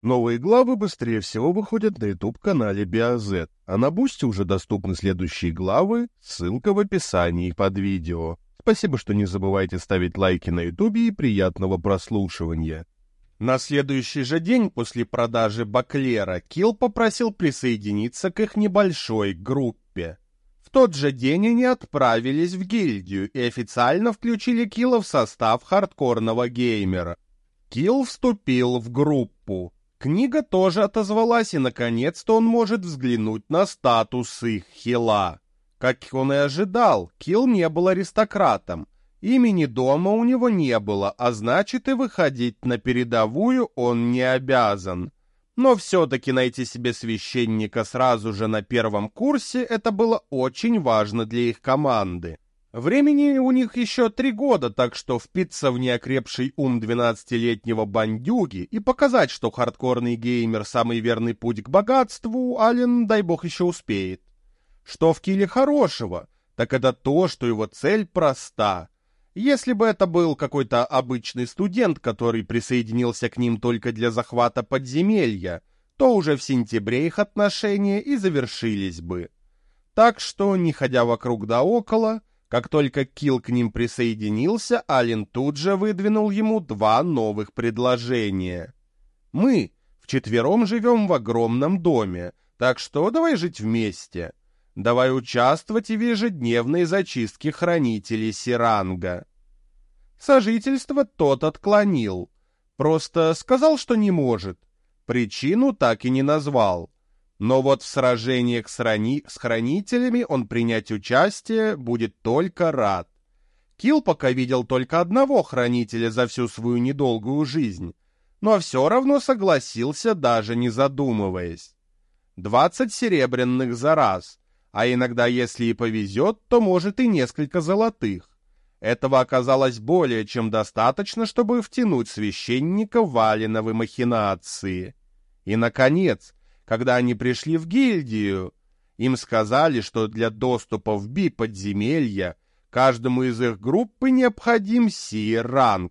Новые главы быстрее всего выходят на YouTube-канале BioZ, а на Бусти уже доступны следующие главы, ссылка в описании под видео. Спасибо, что не забывайте ставить лайки на YouTube и приятного прослушивания. На следующий же день после продажи Баклера Килл попросил присоединиться к их небольшой группе. В тот же день они отправились в гильдию и официально включили Килла в состав хардкорного геймера. Килл вступил в группу. Книга тоже отозвалась, и наконец-то он может взглянуть на статус их хила. Как он и ожидал, Килл не был аристократом. Имени дома у него не было, а значит и выходить на передовую он не обязан. Но все-таки найти себе священника сразу же на первом курсе — это было очень важно для их команды. Времени у них еще 3 года, так что впиться в неокрепший ум 12-летнего бандюги и показать, что хардкорный геймер — самый верный путь к богатству, Ален, дай бог, еще успеет. Что в Килле хорошего, так это то, что его цель проста. Если бы это был какой-то обычный студент, который присоединился к ним только для захвата подземелья, то уже в сентябре их отношения и завершились бы. Так что, не ходя вокруг да около, как только Килл к ним присоединился, Ален тут же выдвинул ему 2 новых предложения. «Мы вчетвером живем в огромном доме, так что давай жить вместе. Давай участвовать в ежедневной зачистке хранителей Сиранга». Сожительство тот отклонил. Просто сказал, что не может. Причину так и не назвал. Но вот в сражениях с хранителями он принять участие будет только рад. Килл пока видел только одного хранителя за всю свою недолгую жизнь, но все равно согласился, даже не задумываясь. 20 серебряных за раз, а иногда, если и повезет, то может и несколько золотых. Этого оказалось более чем достаточно, чтобы втянуть священника в Аленовы махинации. И, наконец, когда они пришли в гильдию, им сказали, что для доступа в подземелья каждому из их группы необходим Си-ранг.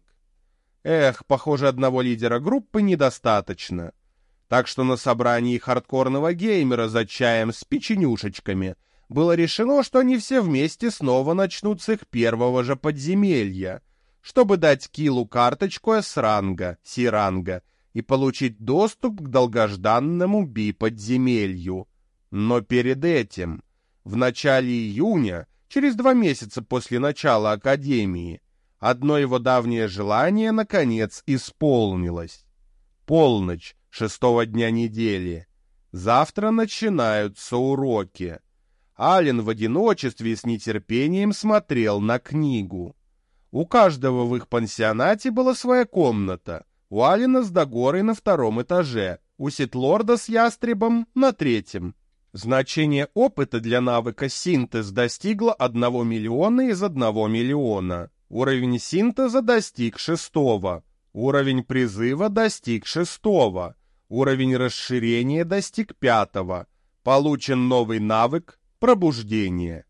Похоже, одного лидера группы недостаточно. Так что на собрании хардкорного геймера за чаем с печенюшечками было решено, что они все вместе снова начнут с их первого же подземелья, чтобы дать Киллу карточку С-ранга, Си-ранга, и получить доступ к долгожданному подземелью. Но перед этим, в начале июня, через 2 месяца после начала Академии, одно его давнее желание, наконец, исполнилось. Полночь 6-го дня недели. Завтра начинаются уроки. Ален в одиночестве и с нетерпением смотрел на книгу. У каждого в их пансионате была своя комната. У Алена с Дагорой на 2-м этаже, у Ситлорда с Ястребом на 3-м. Значение опыта для навыка синтез достигло 1 миллиона из 1 миллиона. Уровень синтеза достиг 6-го. Уровень призыва достиг 6-го. Уровень расширения достиг 5-го. Получен новый навык пробуждение.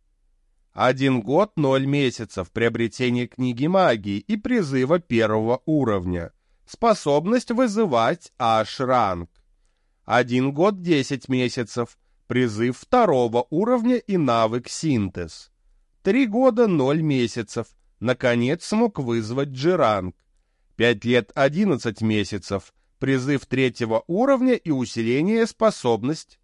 1 год 0 месяцев приобретения книги магии и призыва 1-го уровня. Способность вызывать H-ранг. 1 год 10 месяцев. Призыв 2-го уровня и навык синтез. 3 года 0 месяцев. Наконец смог вызвать G-ранг. 5 лет 11 месяцев. Призыв 3-го уровня и усиление способность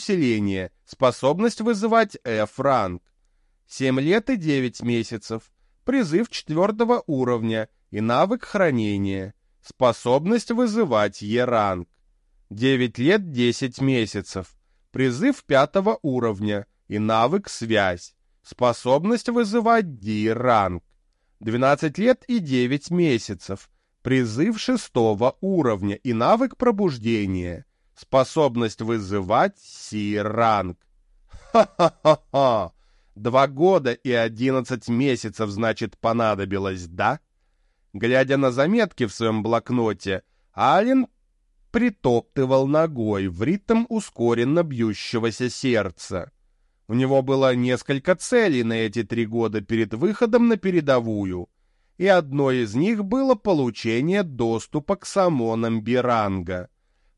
вызывать F-ранг. 7 лет и 9 месяцев. Призыв 4-го уровня и навык хранения. Способность вызывать Е-ранг. 9 лет 10 месяцев. Призыв 5-го уровня и навык связь. Способность вызывать Ди-ранг. 12 лет и 9 месяцев. Призыв 6-го уровня и навык пробуждения. Способность вызывать Си-ранг. Ха-ха-ха-ха! 2 года и 11 месяцев, значит, понадобилось, да? Глядя на заметки в своем блокноте, Ален притоптывал ногой в ритм ускоренно бьющегося сердца. У него было несколько целей на эти 3 года перед выходом на передовую, и одной из них было получение доступа к самонам Биранга.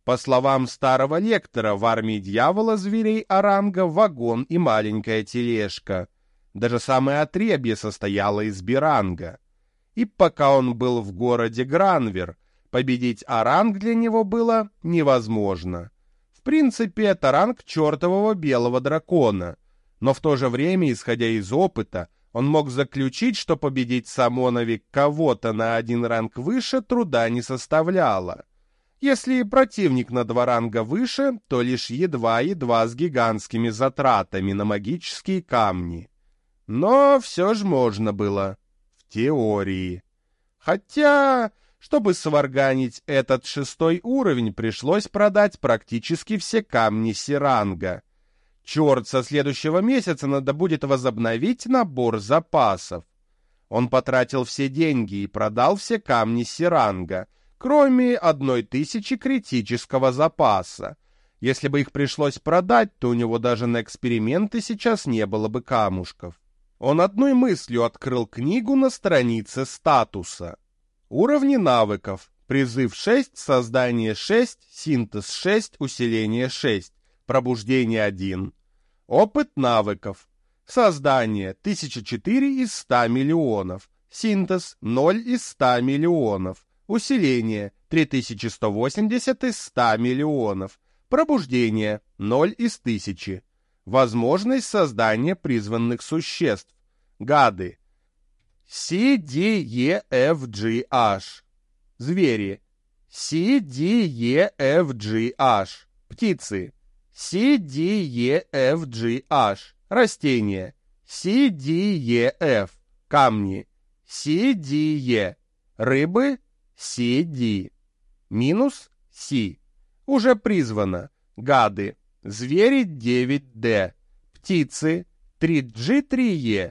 По словам старого лектора, в армии дьявола зверей Оранга вагон и маленькая тележка. Даже самое отребье состояло из биранга. И пока он был в городе Гранвер, победить Оранг для него было невозможно. В принципе, это ранг чертового белого дракона. Но в то же время, исходя из опыта, он мог заключить, что победить Самоновик кого-то на один ранг выше труда не составляло. Если противник на 2 ранга выше, то лишь едва-едва с гигантскими затратами на магические камни. Но все же можно было. В теории. Хотя, чтобы сварганить этот 6-й уровень, пришлось продать практически все камни Сиранга. Черт, со следующего месяца надо будет возобновить набор запасов. Он потратил все деньги и продал все камни Сиранга, кроме 1000 критического запаса. Если бы их пришлось продать, то у него даже на эксперименты сейчас не было бы камушков. Он одной мыслью открыл книгу на странице статуса. Уровни навыков. Призыв 6, создание 6, синтез 6, усиление 6, пробуждение 1. Опыт навыков. Создание 1004 из 100 миллионов. Синтез 0 из 100 миллионов. Усиление 3180 из 100 миллионов. Пробуждение 0 из 1000. Возможность создания призванных существ. Гады. C, D, E, F, G, H. Звери. C, D, E, F, G, H. Птицы. C, D, E, F, G, H. Растения. C, D, E, F. Камни. C, D, E. Рыбы. C, D. Минус C. Уже призвано. Гады. Звери 9D. Птицы 3G, 3E.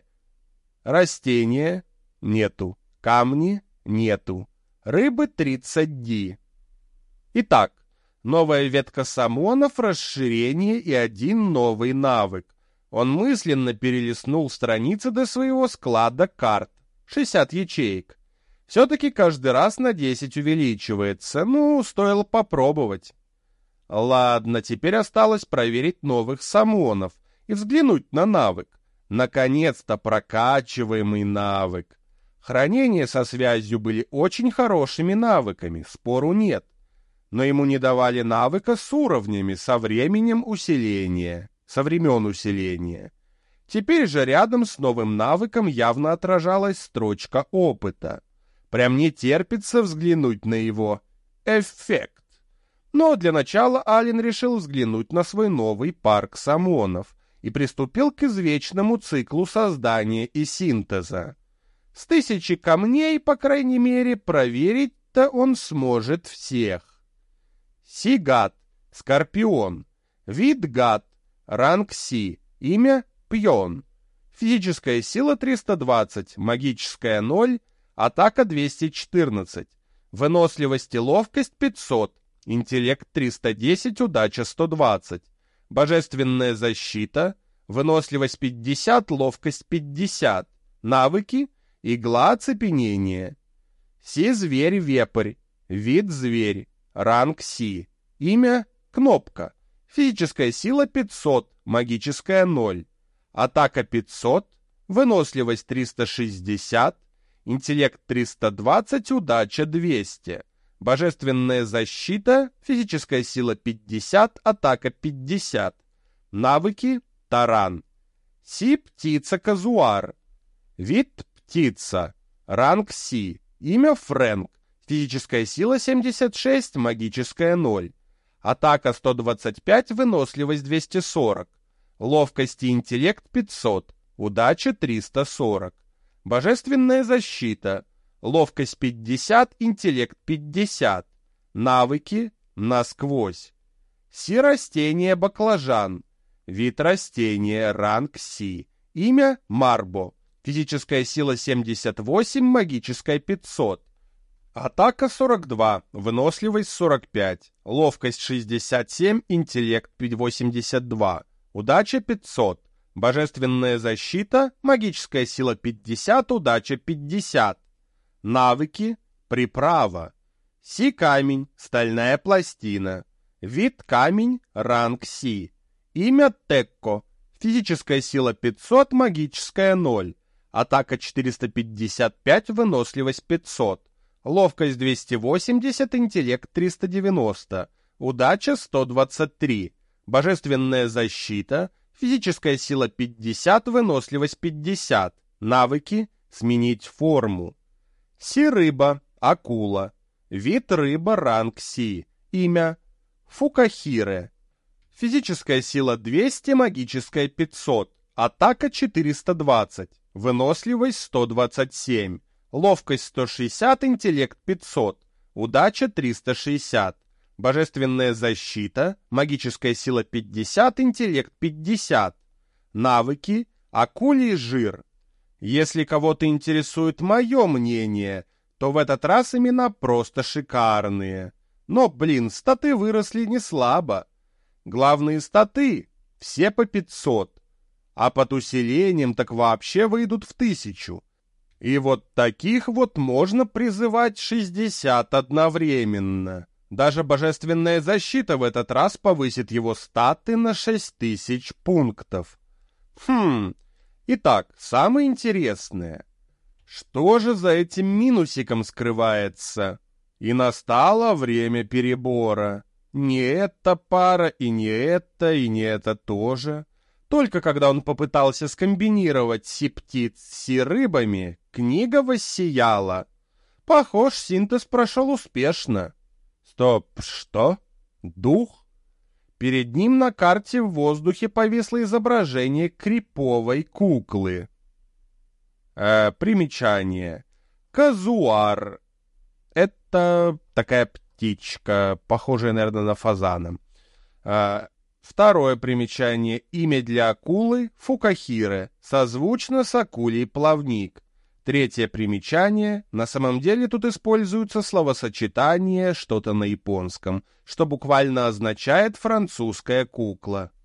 Растения нету. Камни нету. Рыбы 30D. Итак, новая ветка самонов, расширение и один новый навык. Он мысленно перелистнул страницы до своего склада карт. 60 ячеек. Все-таки каждый раз на 10 увеличивается. Ну, стоило попробовать. Ладно, теперь осталось проверить новых самонов и взглянуть на навык. Наконец-то прокачиваемый навык. Хранение со связью были очень хорошими навыками, спору нет. Но ему не давали навыка с уровнями, со временем усиления, со времен усиления. Теперь же рядом с новым навыком явно отражалась строчка опыта. Прям не терпится взглянуть на его эффект. Но для начала Ален решил взглянуть на свой новый парк самонов и приступил к извечному циклу создания и синтеза. С 1000 камней, по крайней мере, проверить-то он сможет всех. Сигат, Скорпион. Вид гад, ранг Си, имя Пьон. Физическая сила 320, магическая 0, атака 214, выносливость и ловкость 500, интеллект 310, удача 120, божественная защита, выносливость 50, ловкость 50, навыки, игла оцепенения. Си-зверь-вепрь, вид зверь, ранг Си, имя Кнопка, физическая сила 500, магическая 0, атака 500, выносливость 360, интеллект 320, удача 200, божественная защита, физическая сила 50, атака 50, навыки таран. Си птица казуар, вид птица, ранг Си, имя Фрэнк, физическая сила 76, магическая 0, атака 125, выносливость 240, ловкость и интеллект 500, удача 340. Божественная защита, ловкость 50, интеллект 50, навыки насквозь. Си растение баклажан, вид растения, ранг Си, имя Марбо, физическая сила 78, магическая 500, атака 42, выносливость 45, ловкость 67, интеллект 82, удача 500. Божественная защита, магическая сила 50, удача 50. Навыки, приправа. Си камень, стальная пластина. Вид камень, ранг Си. Имя Текко. Физическая сила 500, магическая 0. Атака 455, выносливость 500. Ловкость 280, интеллект 390. Удача 123. Божественная защита. Физическая сила 50, выносливость 50. Навыки. Сменить форму. Си-рыба, акула. Вид рыба, ранг Си. Имя Фукахире. Физическая сила 200, магическая 500. Атака 420. Выносливость 127. Ловкость 160, интеллект 500. Удача 360. Божественная защита. Магическая сила 50, интеллект 50. Навыки. Акулий жир. Если кого-то интересует мое мнение, то в этот раз имена просто шикарные. Но, статы выросли не слабо. Главные статы все по 500, а под усилением так вообще выйдут в 1000. И вот таких вот можно призывать 60 одновременно. Даже божественная защита в этот раз повысит его статы на 6000 пунктов. Итак, самое интересное. Что же за этим минусиком скрывается? И настало время перебора. Не эта пара, и не это, и не это тоже. Только когда он попытался скомбинировать си-птиц с си-рыбами, книга воссияла. Похож, синтез прошел успешно. Стоп, что? Дух? Перед ним на карте в воздухе повисло изображение криповой куклы. Примечание. Казуар. Это такая птичка, похожая, наверное, на фазана. Второе примечание. Имя для акулы — Фукахире, созвучно с акулей плавник. Третье примечание. На самом деле тут используется словосочетание что-то на японском, что буквально означает «французская кукла».